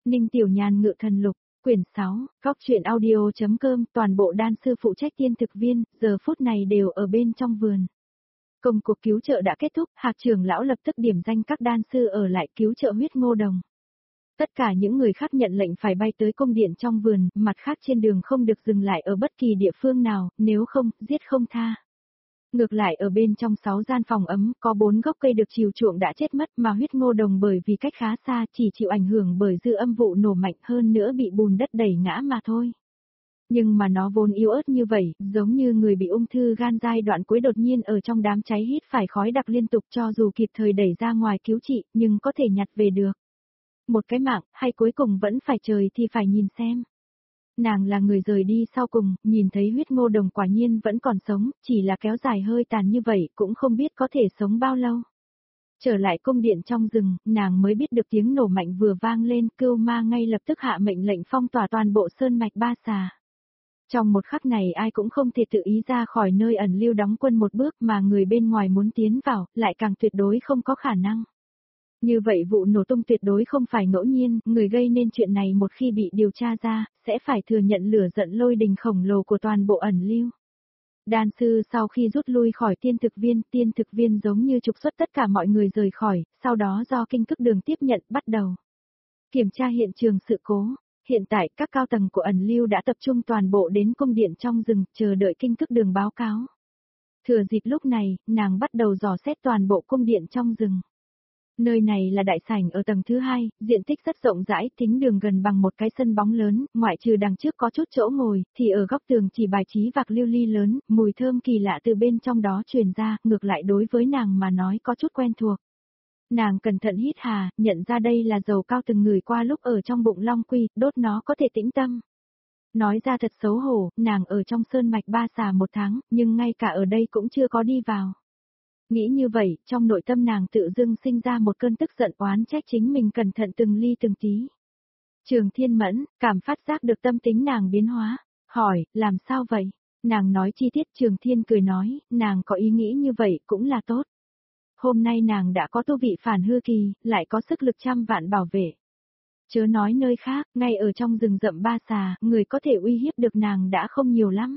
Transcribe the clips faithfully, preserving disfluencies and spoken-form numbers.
Ninh Tiểu Nhàn ngự thần lục, quyển sáu, góc truyện audio.com, toàn bộ đan sư phụ trách tiên thực viên, giờ phút này đều ở bên trong vườn. Công cuộc cứu trợ đã kết thúc, Hạc trưởng lão lập tức điểm danh các đan sư ở lại cứu trợ huyết ngô đồng. Tất cả những người khác nhận lệnh phải bay tới cung điện trong vườn, mặt khác trên đường không được dừng lại ở bất kỳ địa phương nào, nếu không, giết không tha. Ngược lại ở bên trong sáu gian phòng ấm, có bốn gốc cây được chiều chuộng đã chết mất mà huyết ngô đồng bởi vì cách khá xa chỉ chịu ảnh hưởng bởi dư âm vụ nổ mạnh hơn nữa bị bùn đất đẩy ngã mà thôi. Nhưng mà nó vốn yếu ớt như vậy, giống như người bị ung thư gan giai đoạn cuối đột nhiên ở trong đám cháy hít phải khói đặc liên tục cho dù kịp thời đẩy ra ngoài cứu trị, nhưng có thể nhặt về được. Một cái mạng, hay cuối cùng vẫn phải trời thì phải nhìn xem. Nàng là người rời đi sau cùng, nhìn thấy huyết ngô đồng quả nhiên vẫn còn sống, chỉ là kéo dài hơi tàn như vậy cũng không biết có thể sống bao lâu. Trở lại cung điện trong rừng, nàng mới biết được tiếng nổ mạnh vừa vang lên, Cưu Ma ngay lập tức hạ mệnh lệnh phong tỏa toàn bộ sơn mạch Ba Xà. Trong một khắc này ai cũng không thể tự ý ra khỏi nơi ẩn lưu đóng quân một bước mà người bên ngoài muốn tiến vào, lại càng tuyệt đối không có khả năng. Như vậy vụ nổ tung tuyệt đối không phải ngẫu nhiên, người gây nên chuyện này một khi bị điều tra ra, sẽ phải thừa nhận lửa giận lôi đình khổng lồ của toàn bộ ẩn lưu. Đan sư sau khi rút lui khỏi tiên thực viên, tiên thực viên giống như trục xuất tất cả mọi người rời khỏi, sau đó do kinh cức đường tiếp nhận bắt đầu kiểm tra hiện trường sự cố. Hiện tại các cao tầng của ẩn lưu đã tập trung toàn bộ đến cung điện trong rừng, chờ đợi kinh cức đường báo cáo. Thừa dịp lúc này, nàng bắt đầu dò xét toàn bộ cung điện trong rừng. Nơi này là đại sảnh ở tầng thứ hai, diện tích rất rộng rãi, thính đường gần bằng một cái sân bóng lớn, ngoại trừ đằng trước có chút chỗ ngồi, thì ở góc tường chỉ bài trí vạc lưu ly lớn, mùi thơm kỳ lạ từ bên trong đó truyền ra, ngược lại đối với nàng mà nói có chút quen thuộc. Nàng cẩn thận hít hà, nhận ra đây là dầu cao từng ngửi qua lúc ở trong bụng Long Quy, đốt nó có thể tĩnh tâm. Nói ra thật xấu hổ, nàng ở trong sơn mạch Ba Xà một tháng, nhưng ngay cả ở đây cũng chưa có đi vào. Nghĩ như vậy, trong nội tâm nàng tự dưng sinh ra một cơn tức giận oán trách chính mình cẩn thận từng ly từng tí. Trường Thiên Mẫn, cảm phát giác được tâm tính nàng biến hóa, hỏi, làm sao vậy? Nàng nói chi tiết. Trường Thiên cười nói, nàng có ý nghĩ như vậy cũng là tốt. Hôm nay nàng đã có tu vị phản hư kỳ, lại có sức lực trăm vạn bảo vệ. Chớ nói nơi khác, ngay ở trong rừng rậm Ba Xà, người có thể uy hiếp được nàng đã không nhiều lắm.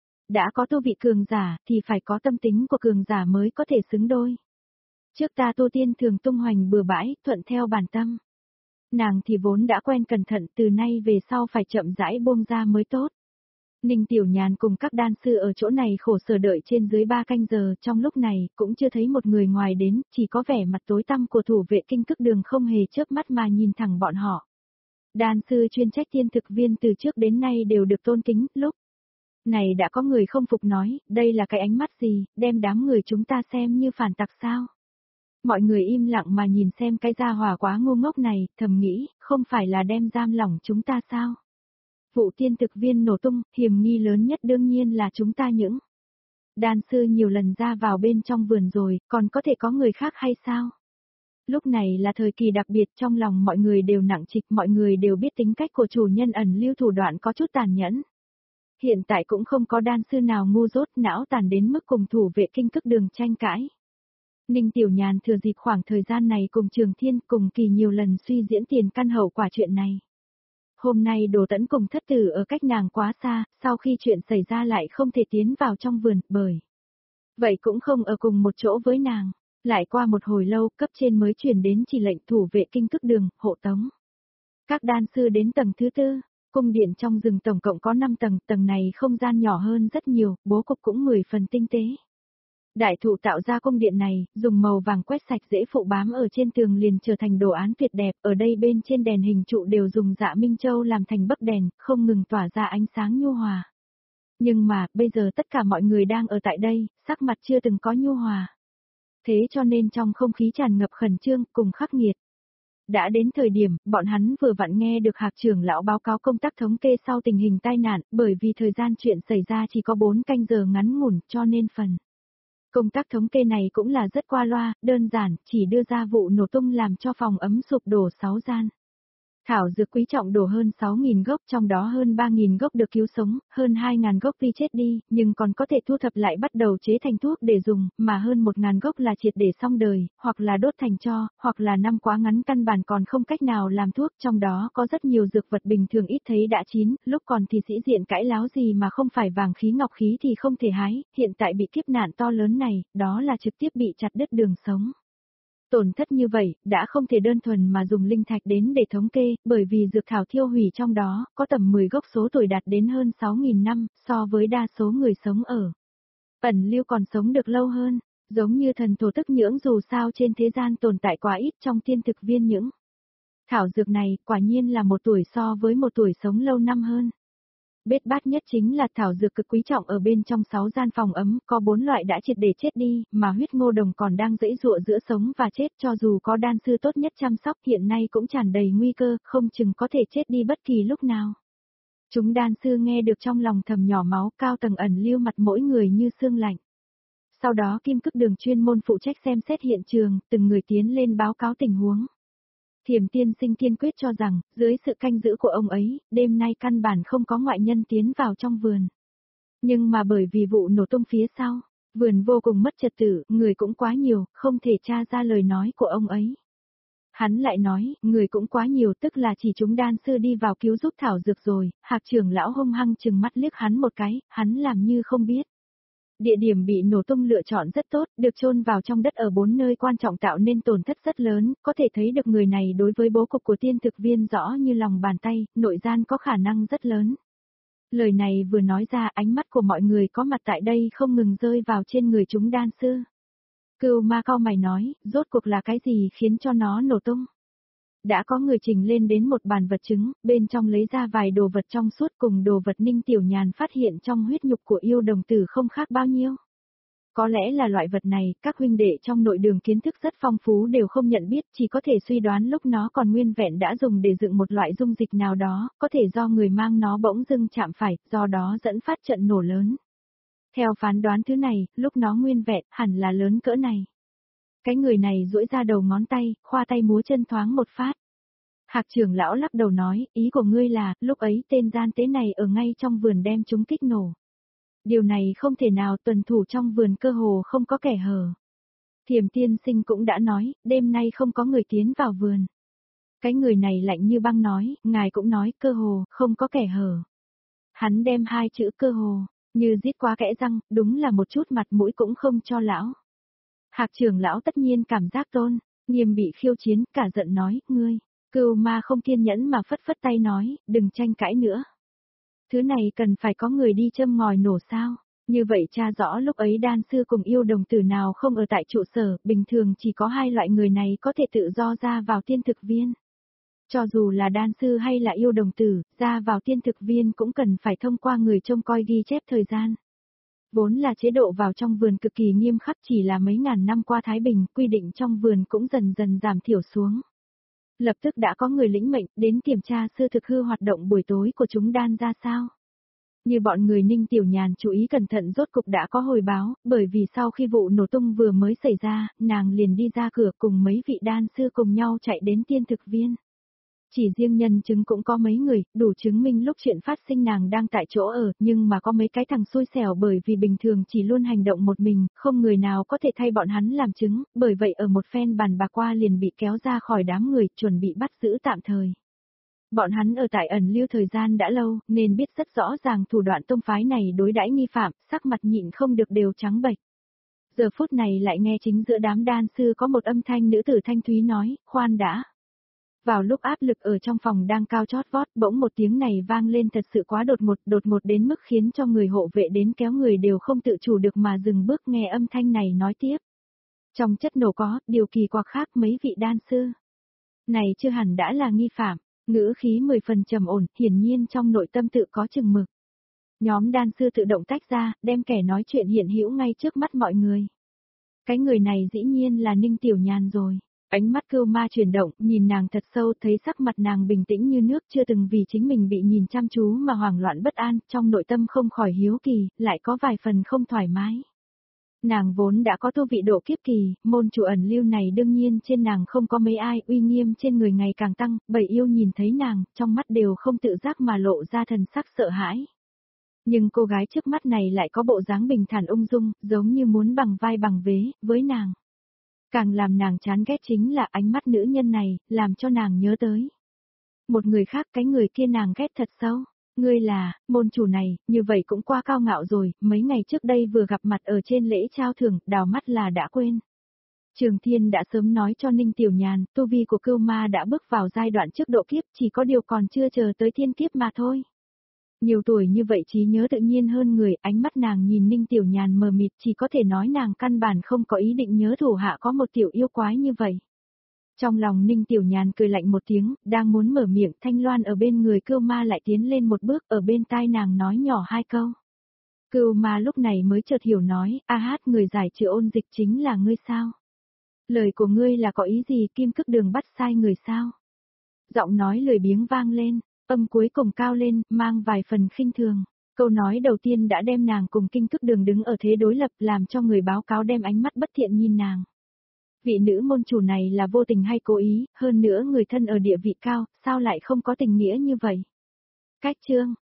Đã có tu vị cường giả, thì phải có tâm tính của cường giả mới có thể xứng đôi. Trước ta tu tiên thường tung hoành bừa bãi, thuận theo bản tâm. Nàng thì vốn đã quen cẩn thận, từ nay về sau phải chậm rãi buông ra mới tốt. Ninh Tiểu Nhàn cùng các đan sư ở chỗ này khổ sở đợi trên dưới ba canh giờ, trong lúc này, cũng chưa thấy một người ngoài đến, chỉ có vẻ mặt tối tăm của thủ vệ kinh cức đường không hề chớp mắt mà nhìn thẳng bọn họ. Đan sư chuyên trách tiên thực viên từ trước đến nay đều được tôn kính, lúc này đã có người không phục nói, đây là cái ánh mắt gì, đem đám người chúng ta xem như phản tặc sao? Mọi người im lặng mà nhìn xem cái gia hỏa quá ngu ngốc này, thầm nghĩ, không phải là đem giam lỏng chúng ta sao? Vụ tiên thực viên nổ tung, hiểm nghi lớn nhất đương nhiên là chúng ta những đan sư nhiều lần ra vào bên trong vườn rồi, còn có thể có người khác hay sao? Lúc này là thời kỳ đặc biệt, trong lòng mọi người đều nặng trịch, mọi người đều biết tính cách của chủ nhân ẩn lưu thủ đoạn có chút tàn nhẫn. Hiện tại cũng không có đan sư nào ngu dốt não tàn đến mức cùng thủ vệ kinh cức đường tranh cãi. Ninh Tiểu Nhàn thừa dịp khoảng thời gian này cùng Trường Thiên cùng kỳ nhiều lần suy diễn tiền căn hậu quả chuyện này. Hôm nay Đồ Tẫn cùng thất tử ở cách nàng quá xa, sau khi chuyện xảy ra lại không thể tiến vào trong vườn, bởi vậy cũng không ở cùng một chỗ với nàng. Lại qua một hồi lâu, cấp trên mới truyền đến chỉ lệnh thủ vệ kinh cức đường, hộ tống các đan sư đến tầng thứ tư. Cung điện trong rừng tổng cộng có năm tầng, tầng này không gian nhỏ hơn rất nhiều, bố cục cũng mười phần tinh tế. Đại thụ tạo ra cung điện này, dùng màu vàng quét sạch dễ phụ bám ở trên tường liền trở thành đồ án tuyệt đẹp, ở đây bên trên đèn hình trụ đều dùng dạ minh châu làm thành bấc đèn, không ngừng tỏa ra ánh sáng nhu hòa. Nhưng mà, bây giờ tất cả mọi người đang ở tại đây, sắc mặt chưa từng có nhu hòa. Thế cho nên trong không khí tràn ngập khẩn trương, cùng khắc nghiệt. Đã đến thời điểm, bọn hắn vừa vặn nghe được Hạc trưởng lão báo cáo công tác thống kê sau tình hình tai nạn, bởi vì thời gian chuyện xảy ra chỉ có bốn canh giờ ngắn ngủn, cho nên phần công tác thống kê này cũng là rất qua loa, đơn giản, chỉ đưa ra vụ nổ tung làm cho phòng ấm sụp đổ sáu gian. Thảo dược quý trọng đổ hơn sáu nghìn gốc, trong đó hơn ba nghìn gốc được cứu sống, hơn hai nghìn gốc tuy chết đi, nhưng còn có thể thu thập lại bắt đầu chế thành thuốc để dùng, mà hơn một nghìn gốc là triệt để xong đời, hoặc là đốt thành tro, hoặc là năm quá ngắn căn bản còn không cách nào làm thuốc, trong đó có rất nhiều dược vật bình thường ít thấy đã chín, lúc còn thì sĩ diện cãi láo gì mà không phải vàng khí ngọc khí thì không thể hái, hiện tại bị kiếp nạn to lớn này, đó là trực tiếp bị chặt đứt đường sống. Tổn thất như vậy, đã không thể đơn thuần mà dùng linh thạch đến để thống kê, bởi vì dược thảo thiêu hủy trong đó, có tầm mười gốc số tuổi đạt đến hơn sáu nghìn năm, so với đa số người sống ở ẩn lưu còn sống được lâu hơn, giống như thần thổ tức nhưỡng dù sao trên thế gian tồn tại quá ít trong tiên thực viên những. Thảo dược này, quả nhiên là một tuổi so với một tuổi sống lâu năm hơn. Bết bát nhất chính là thảo dược cực quý trọng ở bên trong sáu gian phòng ấm, có bốn loại đã triệt để chết đi, mà huyết ngô đồng còn đang dãy dụa giữa sống và chết, cho dù có đan sư tốt nhất chăm sóc hiện nay cũng tràn đầy nguy cơ, không chừng có thể chết đi bất kỳ lúc nào. Chúng đan sư nghe được trong lòng thầm nhỏ máu, cao tầng ẩn lưu mặt mỗi người như xương lạnh. Sau đó Kim Cức Đường chuyên môn phụ trách xem xét hiện trường, từng người tiến lên báo cáo tình huống. Thiểm tiên sinh kiên quyết cho rằng, dưới sự canh giữ của ông ấy, đêm nay căn bản không có ngoại nhân tiến vào trong vườn. Nhưng mà bởi vì vụ nổ tung phía sau, vườn vô cùng mất trật tự, người cũng quá nhiều, không thể tra ra lời nói của ông ấy. Hắn lại nói, người cũng quá nhiều tức là chỉ chúng đan sư đi vào cứu giúp thảo dược rồi, Hạc trưởng lão hung hăng chừng mắt liếc hắn một cái, hắn làm như không biết. Địa điểm bị nổ tung lựa chọn rất tốt, được chôn vào trong đất ở bốn nơi quan trọng tạo nên tổn thất rất lớn, có thể thấy được người này đối với bố cục của tiên thực viên rõ như lòng bàn tay, nội gian có khả năng rất lớn. Lời này vừa nói ra ánh mắt của mọi người có mặt tại đây không ngừng rơi vào trên người chúng đan sư. Cừu ma cau mày nói, rốt cuộc là cái gì khiến cho nó nổ tung? Đã có người trình lên đến một bàn vật chứng, bên trong lấy ra vài đồ vật trong suốt cùng đồ vật Ninh Tiểu Nhàn phát hiện trong huyết nhục của yêu đồng tử không khác bao nhiêu. Có lẽ là loại vật này, các huynh đệ trong nội đường kiến thức rất phong phú đều không nhận biết, chỉ có thể suy đoán lúc nó còn nguyên vẹn đã dùng để dựng một loại dung dịch nào đó, có thể do người mang nó bỗng dưng chạm phải, do đó dẫn phát trận nổ lớn. Theo phán đoán thứ này, lúc nó nguyên vẹn, hẳn là lớn cỡ này. Cái người này duỗi ra đầu ngón tay, khoa tay múa chân thoáng một phát. Hạc trưởng lão lắc đầu nói, ý của ngươi là, lúc ấy tên gian tế này ở ngay trong vườn đem chúng kích nổ. Điều này không thể nào, tuần thủ trong vườn cơ hồ không có kẻ hở. Thiểm tiên sinh cũng đã nói, đêm nay không có người tiến vào vườn. Cái người này lạnh như băng nói, ngài cũng nói, cơ hồ, không có kẻ hở. Hắn đem hai chữ cơ hồ, như giết qua kẽ răng, đúng là một chút mặt mũi cũng không cho lão. Hạc trưởng lão tất nhiên cảm giác tôn, nghiêm bị khiêu chiến, cả giận nói, ngươi, Cừu ma không kiên nhẫn mà phất phất tay nói, đừng tranh cãi nữa. Thứ này cần phải có người đi châm ngòi nổ sao, như vậy tra rõ lúc ấy đan sư cùng yêu đồng tử nào không ở tại trụ sở, bình thường chỉ có hai loại người này có thể tự do ra vào tiên thực viên. Cho dù là đan sư hay là yêu đồng tử, ra vào tiên thực viên cũng cần phải thông qua người trông coi ghi chép thời gian. Vốn là chế độ vào trong vườn cực kỳ nghiêm khắc, chỉ là mấy ngàn năm qua Thái Bình, quy định trong vườn cũng dần dần giảm thiểu xuống. Lập tức đã có người lĩnh mệnh đến kiểm tra sư thực hư hoạt động buổi tối của chúng đan ra sao. Như bọn người Ninh Tiểu Nhàn chú ý cẩn thận rốt cục đã có hồi báo, bởi vì sau khi vụ nổ tung vừa mới xảy ra, nàng liền đi ra cửa cùng mấy vị đan sư cùng nhau chạy đến tiên thực viên. Chỉ riêng nhân chứng cũng có mấy người, đủ chứng minh lúc chuyện phát sinh nàng đang tại chỗ ở, nhưng mà có mấy cái thằng xui xẻo bởi vì bình thường chỉ luôn hành động một mình, không người nào có thể thay bọn hắn làm chứng, bởi vậy ở một phen bàn bạc qua liền bị kéo ra khỏi đám người, chuẩn bị bắt giữ tạm thời. Bọn hắn ở tại ẩn lưu thời gian đã lâu, nên biết rất rõ ràng thủ đoạn tông phái này đối đãi nghi phạm, sắc mặt nhịn không được đều trắng bệch. Giờ phút này lại nghe chính giữa đám đan sư có một âm thanh nữ tử thanh thúy nói, khoan đã. Vào lúc áp lực ở trong phòng đang cao chót vót, bỗng một tiếng này vang lên thật sự quá đột ngột, đột ngột đến mức khiến cho người hộ vệ đến kéo người đều không tự chủ được mà dừng bước nghe âm thanh này nói tiếp. Trong chất nổ có, điều kỳ quặc khác mấy vị đan sư. Này chưa hẳn đã là nghi phạm, ngữ khí mười phần trầm ổn, hiển nhiên trong nội tâm tự có chừng mực. Nhóm đan sư tự động tách ra, đem kẻ nói chuyện hiện hữu ngay trước mắt mọi người. Cái người này dĩ nhiên là Ninh Tiểu Nhàn rồi. Ánh mắt Cừu ma chuyển động, nhìn nàng thật sâu, thấy sắc mặt nàng bình tĩnh như nước, chưa từng vì chính mình bị nhìn chăm chú mà hoảng loạn bất an, trong nội tâm không khỏi hiếu kỳ, lại có vài phần không thoải mái. Nàng vốn đã có tu vị độ kiếp kỳ, môn chủ ẩn lưu này đương nhiên trên nàng không có mấy ai, uy nghiêm trên người ngày càng tăng, bảy yêu nhìn thấy nàng, trong mắt đều không tự giác mà lộ ra thần sắc sợ hãi. Nhưng cô gái trước mắt này lại có bộ dáng bình thản ung dung, giống như muốn bằng vai bằng vế, với nàng. Càng làm nàng chán ghét chính là ánh mắt nữ nhân này, làm cho nàng nhớ tới. Một người khác, cái người kia nàng ghét thật sâu. Ngươi là, môn chủ này, như vậy cũng quá cao ngạo rồi, mấy ngày trước đây vừa gặp mặt ở trên lễ trao thưởng, đào mắt là đã quên. Trường Thiên đã sớm nói cho Ninh Tiểu Nhàn, tu vi của cưu ma đã bước vào giai đoạn trước độ kiếp, chỉ có điều còn chưa chờ tới thiên kiếp mà thôi. Nhiều tuổi như vậy trí nhớ tự nhiên hơn người, ánh mắt nàng nhìn Ninh Tiểu Nhàn mờ mịt, chỉ có thể nói nàng căn bản không có ý định nhớ thủ hạ có một tiểu yêu quái như vậy. Trong lòng Ninh Tiểu Nhàn cười lạnh một tiếng, đang muốn mở miệng, Thanh Loan ở bên người Cưu Ma lại tiến lên một bước, ở bên tai nàng nói nhỏ hai câu. Cưu Ma lúc này mới chợt hiểu nói, a hát người giải trừ ôn dịch chính là ngươi sao? Lời của ngươi là có ý gì, Kim Cức Đường bắt sai người sao? Giọng nói lười biếng vang lên, âm cuối cùng cao lên, mang vài phần khinh thường. Câu nói đầu tiên đã đem nàng cùng Kim Cức Đường đứng ở thế đối lập, làm cho người báo cáo đem ánh mắt bất thiện nhìn nàng. Vị nữ môn chủ này là vô tình hay cố ý, hơn nữa người thân ở địa vị cao, sao lại không có tình nghĩa như vậy? Cách chương,